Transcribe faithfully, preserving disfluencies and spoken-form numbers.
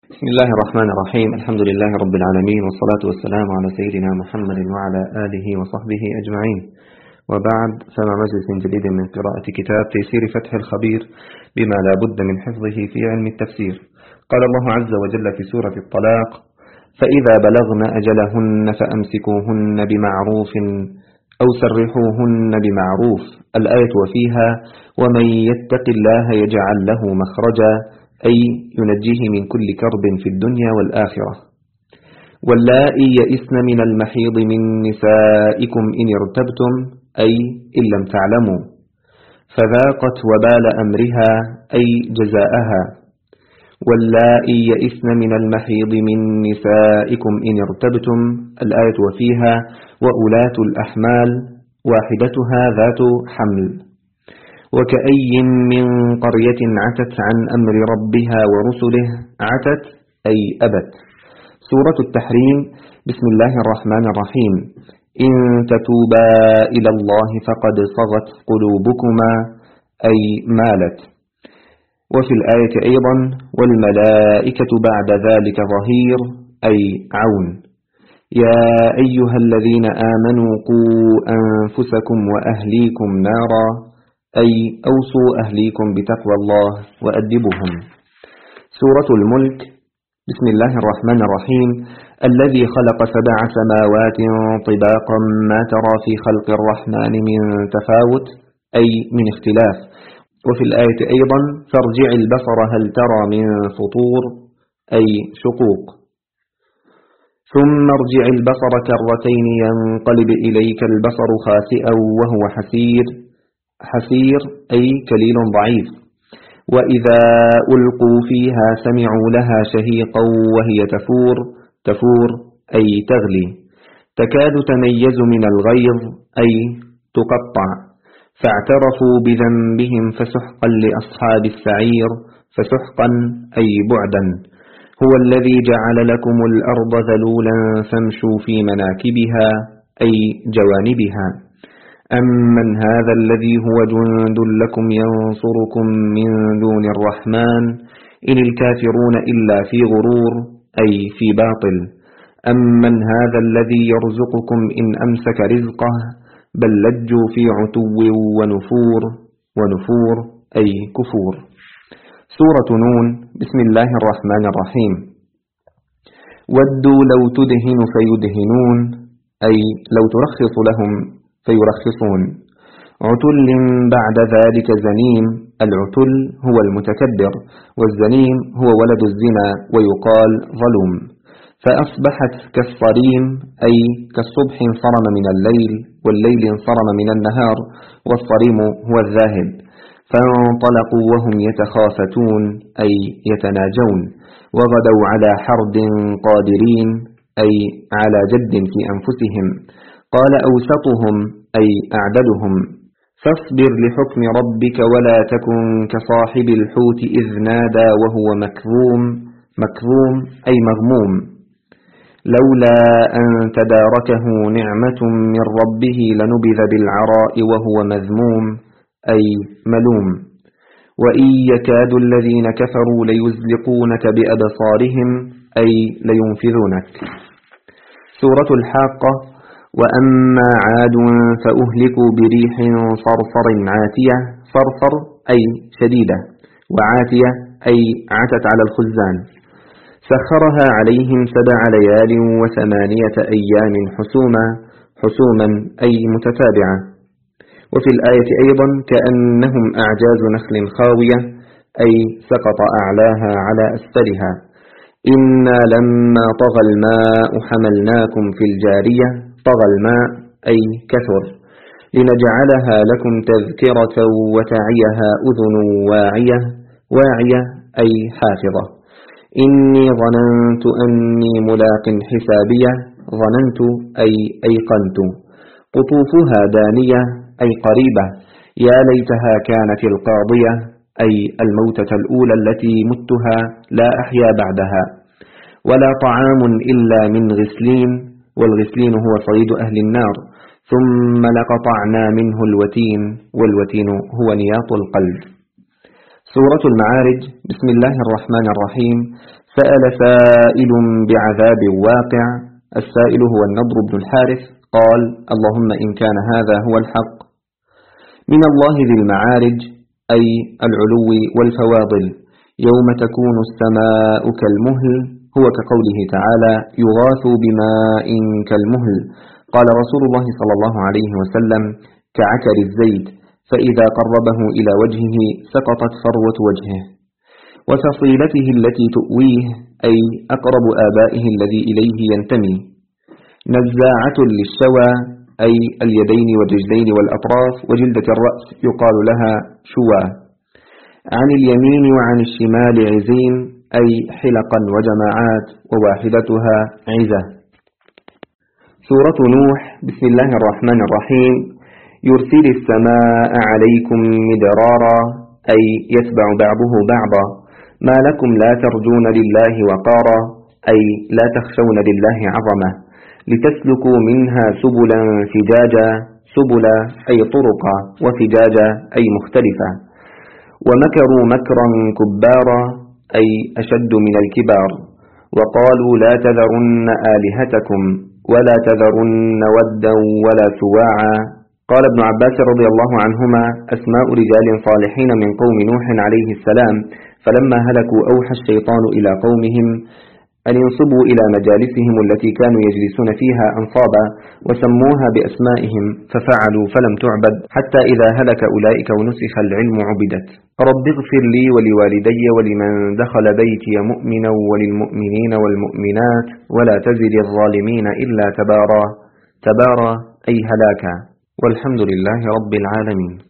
بسم الله الرحمن الرحيم. الحمد لله رب العالمين، والصلاة والسلام على سيدنا محمد وعلى آله وصحبه أجمعين، وبعد، فمع مجلس جديد من قراءة كتاب تيسير فتح الخبير بما لا بد من حفظه في علم التفسير. قال الله عز وجل في سورة الطلاق: فإذا بلغن أجلهن فأمسكوهن بمعروف أو سرحوهن بمعروف، الآية وفيها: ومن يتق الله يجعل له مخرجا، أي ينجيه من كل كرب في الدنيا والآخرة. واللائي يئسن من المحيض من نسائكم إن ارتبتم، أي إن لم تعلموا، فذاقت وبال أمرها، أي جزاءها. واللائي يئسن من المحيض من نسائكم إن ارتبتم، الآية وفيها: وأولاة الأحمال واحدتها ذات حمل. وكأي من قرية عتت عن أمر ربها ورسله، عتت أي أبت. سورة التحريم. بسم الله الرحمن الرحيم. إن تتوبا إلى الله فقد صغت قلوبكما، أي مالت. وفي الآية أيضا: والملائكة بعد ذلك ظهير، أي عون. يا أيها الذين آمنوا قوا أنفسكم وأهليكم نارا، أي أوصوا أهليكم بتقوى الله وأدبهم. سورة الملك. بسم الله الرحمن الرحيم. الذي خلق سبع سماوات طباقا ما ترى في خلق الرحمن من تفاوت، أي من اختلاف. وفي الآية أيضا: فارجع البصر هل ترى من فطور، أي شقوق. ثم ارجع البصر كرتين ينقلب إليك البصر خاسئا وهو حسير، حسير أي كليل ضعيف. وإذا ألقوا فيها سمعوا لها شهيقا وهي تفور، تفور أي تغلي. تكاد تميز من الغيظ، أي تقطع. فاعترفوا بذنبهم فسحقا لأصحاب السعير، فسحقا أي بعدا. هو الذي جعل لكم الأرض ذلولا فامشوا في مناكبها، أي جوانبها. أمن هذا الذي هو جند لكم ينصركم من دون الرحمن إن الكافرون إلا في غرور، أي في باطل. أمن هذا الذي يرزقكم إن أمسك رزقه بل لجوا في عتو ونفور، ونفور أي كفور. سورة نون. بسم الله الرحمن الرحيم. ودوا لو تدهن فيدهنون، أي لو ترخص لهم فيرخصون. عتل بعد ذلك زنيم. العتل هو المتكبر، والزنيم هو ولد الزنا، ويقال ظلوم. فأصبحت كالصريم، أي كالصبح انصرم من الليل، والليل انصرم من النهار، والصريم هو الذاهب. فانطلقوا وهم يتخافتون، أي يتناجون. وغدوا على حرد قادرين، أي على جد في أنفسهم. قال أوسطهم، أي أعدلهم. فاصبر لحكم ربك ولا تكن كصاحب الحوت إذ نادى وهو مكظوم، مكظوم أي مغموم. لولا أن تداركه نعمة من ربه لنبذ بالعراء وهو مذموم، أي ملوم. وإن يكاد الذين كفروا ليزلقونك بأبصارهم، أي لينفذونك. سورة الحاقة. وأما عاد فأهلكوا بريح صرصر عاتية، صرصر أي شديدة، وعاتية أي عتت على الخزان. سخرها عليهم سبع ليال وثمانية أيام حسوما، حسوما أي متتابعة. وفي الآية أيضا: كأنهم أعجاز نخل خاوية، أي سقط أعلاها على أسفلها. إنا لما طغى الماء حملناكم في الجارية، طغى الماء أي كثر. لنجعلها لكم تذكرة وتعيها أذن واعية، واعية أي حافظة. إني ظننت أني ملاق حسابية، ظننت أي أيقنت. قطوفها دانية، أي قريبة. يا ليتها كانت القاضية، أي الموتة الأولى التي متها لا أحيا بعدها. ولا طعام إلا من غسلين، والغسلين هو صيد أهل النار. ثم لقطعنا منه الوتين، والوتين هو نياط القلب. سورة المعارج. بسم الله الرحمن الرحيم. سأل سائل بعذاب واقع. السائل هو النضر بن الحارث، قال: اللهم إن كان هذا هو الحق من الله ذي المعارج، أي العلو والفواضل، يوم تكون السماء كالمهل، هو كقوله تعالى: يغاث بماء كالمهل. قال رسول الله صلى الله عليه وسلم: كعكر الزيت، فإذا قربه إلى وجهه سقطت فروة وجهه. وفصيلته التي تؤويه، أي أقرب آبائه الذي إليه ينتمي. نزاعة للشوى، أي اليدين والرجلين والأطراف وجلدة الرأس، يقال لها شوى. عن اليمين وعن الشمال عزين، أي حلقا وجماعات، وواحدتها عزة. سورة نوح. بسم الله الرحمن الرحيم. يرسل السماء عليكم مدرارا، أي يتبع بعضه بعضا. ما لكم لا ترجون لله وقارا، أي لا تخشون لله عظمة. لتسلكوا منها سبلا فجاجا، سبلا أي طرقا، وفجاجا أي مختلفة. ومكروا مكرا كبارا، أي أشد من الكبار. وقالوا لا تذرن آلهتكم ولا تذرن ودا ولا سواعا. قال ابن عباس رضي الله عنهما: أسماء رجال صالحين من قوم نوح عليه السلام، فلما هلكوا أوحى الشيطان إلى قومهم أن ينصبوا إلى مجالسهم التي كانوا يجلسون فيها أنصابا، وسموها بأسمائهم، ففعلوا فلم تعبد، حتى إذا هلك أولئك ونسخ العلم عبدت. رب اغفر لي ولوالدي ولمن دخل بيتي مؤمنا وللمؤمنين والمؤمنات ولا تزد الظالمين إلا تبارا. تبارا أي هلاكا. والحمد لله رب العالمين.